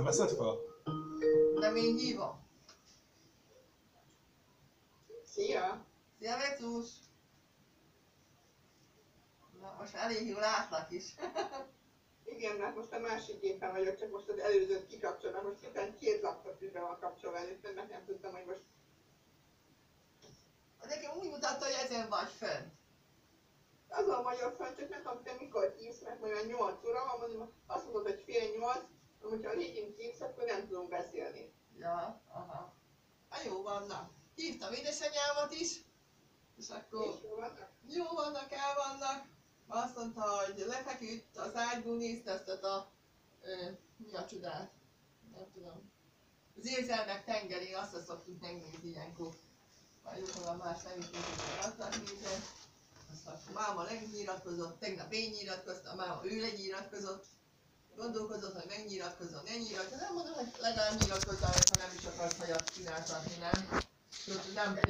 veszed fel? De még hívom. Szia! Szia, Vecus! Na, most elég jól látlak is. Igen, mert most a másik gépen vagyok, csak most az előzőt kikapcsolom, most éppen két laptop is be van kapcsolva előttem, mert nem tudtam, hogy most... Nekem úgy mutatta, hogy ezen vagy fönn. Azon vagyok fönn, csak nem tudom, te mikor hívsz, mert olyan 8 óra van, mondom, azt mondod, hogy fél 8, hogyha a 4-ig hívsz, akkor nem tudunk beszélni. Ja, aha. Hát jó vannak. Hívtam édesanyámat is, és akkor És jó vannak? jó vannak, el vannak. Azt mondta, hogy lefeküdt az ágyból, nézte ezt a... mi a csodát? Nem tudom. Az érzelmek tengerén, azt szoktuk megnézni ilyenkor. Majd jóval más nem is tudjuk nézni. Aztán máma megnyilatkozott, tegnap én nyilatkoztam, máma ő lenyilatkozott. Gondolkozott, hogy megnyilatkozzon, ne nyilatkozzon. Nem mondom, hogy legalább nyilatkozzál, ha nem is akarsz hajat csináltatni, nem? Nem